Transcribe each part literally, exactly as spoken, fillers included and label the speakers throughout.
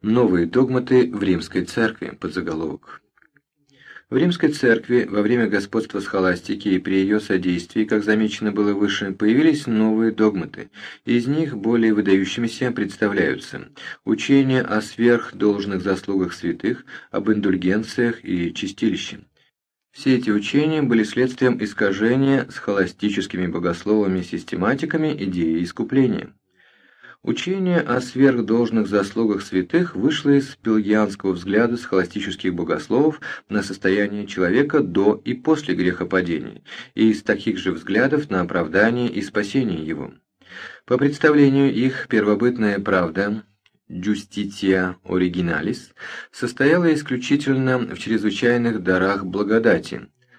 Speaker 1: Новые догматы в Римской церкви. Подзаголовок. В Римской церкви во время господства схоластики и при ее содействии, как замечено было выше, появились новые догматы. Из них более выдающимися представляются учение о сверхдолжных заслугах святых, об индульгенциях и чистилище. Все эти учения были следствием искажения схоластическими богословами-систематиками идеи искупления. Учение о сверхдолжных заслугах святых вышло из пелагианского взгляда схоластических богословов на состояние человека до и после грехопадения, и из таких же взглядов на оправдание и спасение его. По представлению их, первобытная правда «justitia originalis» состояла исключительно в чрезвычайных дарах благодати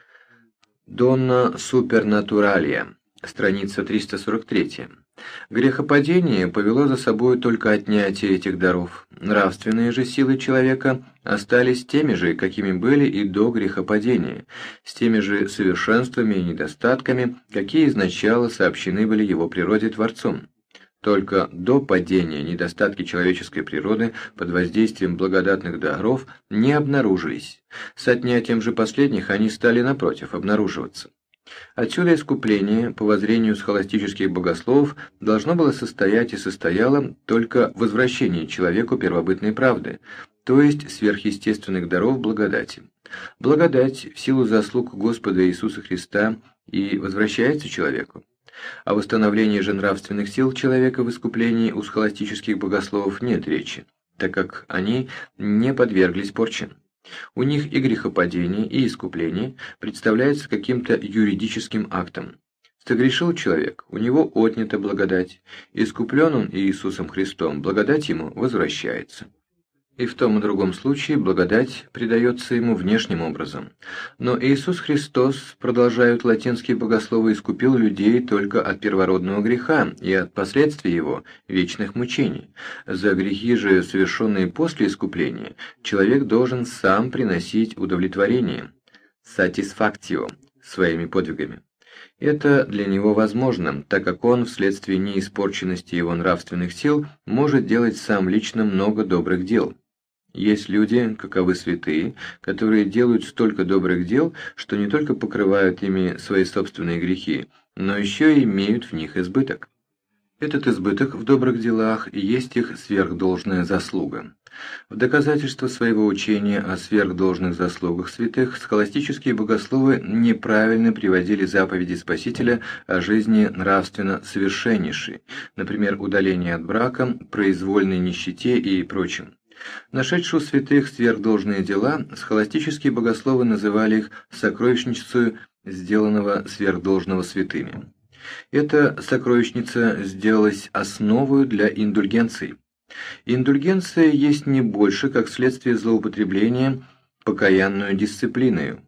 Speaker 1: «donna supernaturalia», страница триста сорок три. Грехопадение повело за собой только отнятие этих даров. Нравственные же силы человека остались теми же, какими были и до грехопадения, с теми же совершенствами и недостатками, какие изначально сообщены были его природе Творцом. Только до падения недостатки человеческой природы под воздействием благодатных даров не обнаружились. С отнятием же последних они стали, напротив, обнаруживаться. Отсюда искупление, по воззрению схоластических богословов, должно было состоять и состояло только в возвращении человеку первобытной правды, то есть сверхъестественных даров благодати. Благодать в силу заслуг Господа Иисуса Христа и возвращается человеку. О восстановлении же нравственных сил человека в искуплении у схоластических богословов нет речи, так как они не подверглись порче. У них и грехопадение, и искупление представляется каким-то юридическим актом. Согрешил человек, у него отнята благодать, искуплен он Иисусом Христом, благодать ему возвращается. И в том и другом случае благодать придается ему внешним образом. Но Иисус Христос, продолжают латинские богословы, искупил людей только от первородного греха и от последствий его, вечных мучений. За грехи же, совершенные после искупления, человек должен сам приносить удовлетворение, satisfactio, своими подвигами. Это для него возможно, так как он, вследствие неиспорченности его нравственных сил, может делать сам лично много добрых дел. Есть люди, каковы святые, которые делают столько добрых дел, что не только покрывают ими свои собственные грехи, но еще и имеют в них избыток. Этот избыток в добрых делах и есть их сверхдолжная заслуга. В доказательство своего учения о сверхдолжных заслугах святых схоластические богословы неправильно приводили заповеди Спасителя о жизни нравственно совершеннейшей, например, удаление от брака, произвольной нищете и прочем. Нашедшие у святых сверхдолжные дела, схоластические богословы называли их сокровищницей сделанного сверхдолжного святыми. Эта сокровищница сделалась основой для индульгенций. Индульгенция есть не больше, как следствие злоупотребления покаянную дисциплиною.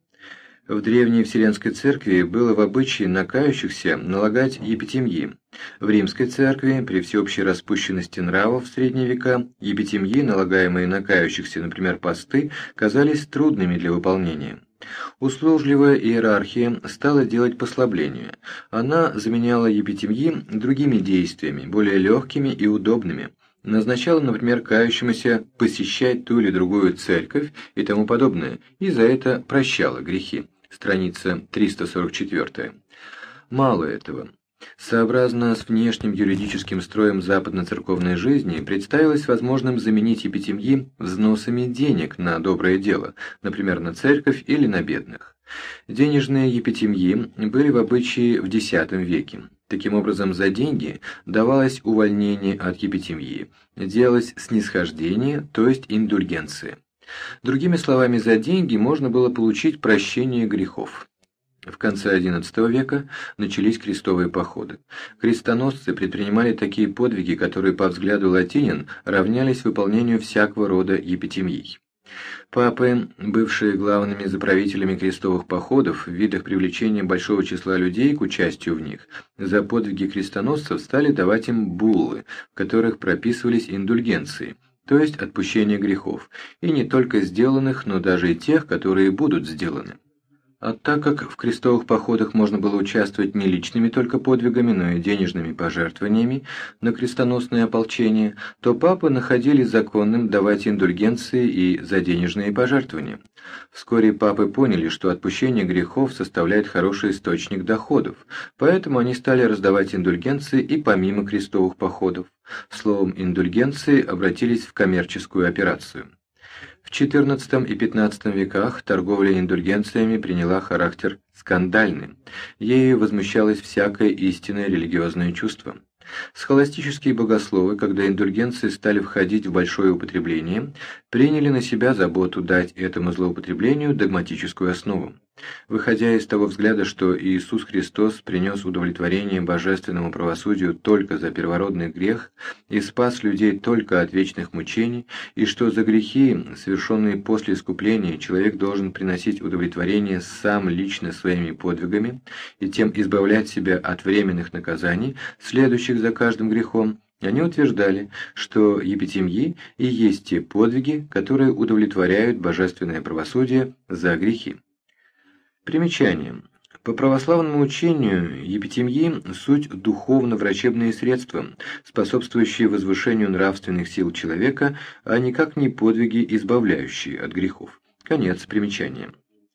Speaker 1: В древней Вселенской церкви было в обычае на кающихся налагать епитемьи. В Римской церкви, при всеобщей распущенности нравов в средние века, епитемьи, налагаемые на кающихся, например, посты, казались трудными для выполнения. Услужливая иерархия стала делать послабления. Она заменяла епитемьи другими действиями, более легкими и удобными. Назначала, например, кающемуся посещать ту или другую церковь и тому подобное, и за это прощала грехи. Страница триста сорок четыре. Мало этого. Сообразно с внешним юридическим строем западно-церковной жизни, представилось возможным заменить епитемьи взносами денег на доброе дело, например, на церковь или на бедных. Денежные епитемьи были в обычае в десятом веке. Таким образом, за деньги давалось увольнение от епитемьи, делалось снисхождение, то есть индульгенция. Другими словами, за деньги можно было получить прощение грехов. В конце одиннадцатого века начались крестовые походы. Крестоносцы предпринимали такие подвиги, которые, по взгляду латинин, равнялись выполнению всякого рода епитемий. Папы, бывшие главными заправителями крестовых походов в видах привлечения большого числа людей к участию в них, за подвиги крестоносцев стали давать им буллы, в которых прописывались индульгенции, то есть отпущение грехов, и не только сделанных, но даже и тех, которые будут сделаны. А так как в крестовых походах можно было участвовать не личными только подвигами, но и денежными пожертвованиями на крестоносное ополчение, то папы находили законным давать индульгенции и за денежные пожертвования. Вскоре папы поняли, что отпущение грехов составляет хороший источник доходов, поэтому они стали раздавать индульгенции и помимо крестовых походов. Словом, индульгенции обратились в коммерческую операцию. В четырнадцатом и пятнадцатом веках торговля индульгенциями приняла характер скандальный. Ею возмущалось всякое истинное религиозное чувство. Схоластические богословы, когда индульгенции стали входить в большое употребление, приняли на себя заботу дать этому злоупотреблению догматическую основу. Выходя из того взгляда, что Иисус Христос принес удовлетворение божественному правосудию только за первородный грех и спас людей только от вечных мучений, и что за грехи, совершенные после искупления, человек должен приносить удовлетворение сам лично своими подвигами и тем избавлять себя от временных наказаний, следующих за каждым грехом, они утверждали, что епитемьи и есть те подвиги, которые удовлетворяют божественное правосудие за грехи. Примечание. По православному учению епитемьи – суть духовно-врачебные средства, способствующие возвышению нравственных сил человека, а никак не подвиги, избавляющие от грехов. Конец примечания.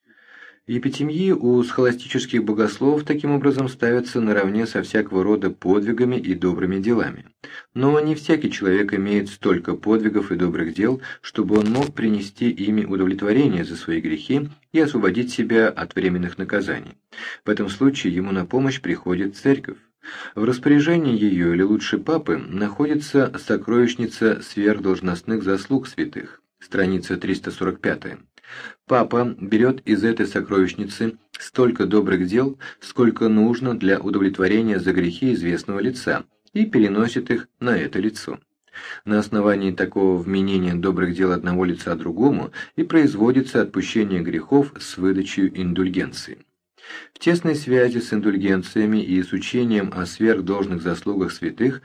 Speaker 1: Епитемьи у схоластических богословов таким образом ставятся наравне со всякого рода подвигами и добрыми делами. Но не всякий человек имеет столько подвигов и добрых дел, чтобы он мог принести ими удовлетворение за свои грехи и освободить себя от временных наказаний. В этом случае ему на помощь приходит церковь. В распоряжении ее, или лучше папы, находится сокровищница сверхдолжностных заслуг святых, страница триста сорок пятая. Папа берет из этой сокровищницы столько добрых дел, сколько нужно для удовлетворения за грехи известного лица, и переносит их на это лицо. На основании такого вменения добрых дел одного лица другому и производится отпущение грехов с выдачей индульгенции. В тесной связи с индульгенциями и с учением о сверхдолжных заслугах святых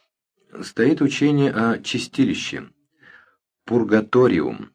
Speaker 1: стоит учение о чистилище, пургаториум.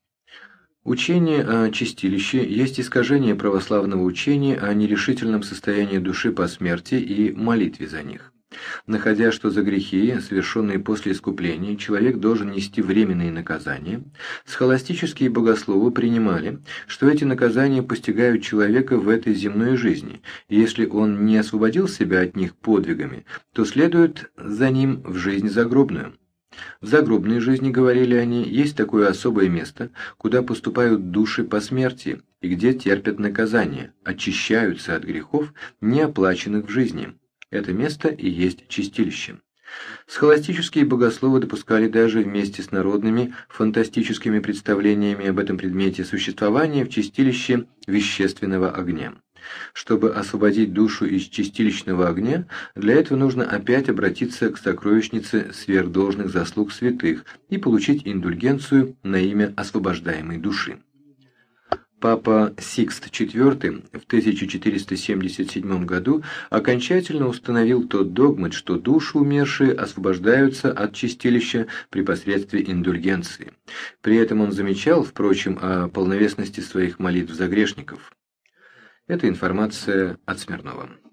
Speaker 1: Учение о чистилище есть искажение православного учения о нерешительном состоянии души по смерти и молитве за них. Находя, что за грехи, совершенные после искупления, человек должен нести временные наказания, схоластические богословы принимали, что эти наказания постигают человека в этой земной жизни, и если он не освободил себя от них подвигами, то следует за ним в жизнь загробную. В загробной жизни, говорили они, есть такое особое место, куда поступают души по смерти и где терпят наказание, очищаются от грехов, не оплаченных в жизни. Это место и есть чистилище. Схоластические богословы допускали даже вместе с народными фантастическими представлениями об этом предмете существования в чистилище вещественного огня. Чтобы освободить душу из чистилищного огня, для этого нужно опять обратиться к сокровищнице сверхдолжных заслуг святых и получить индульгенцию на имя освобождаемой души. Папа Сикст четвёртый в тысяча четыреста семьдесят седьмом году окончательно установил тот догмат, что души умершие освобождаются от чистилища при посредстве индульгенции. При этом он замечал, впрочем, о полновесности своих молитв за грешников. Это информация от Смирнова.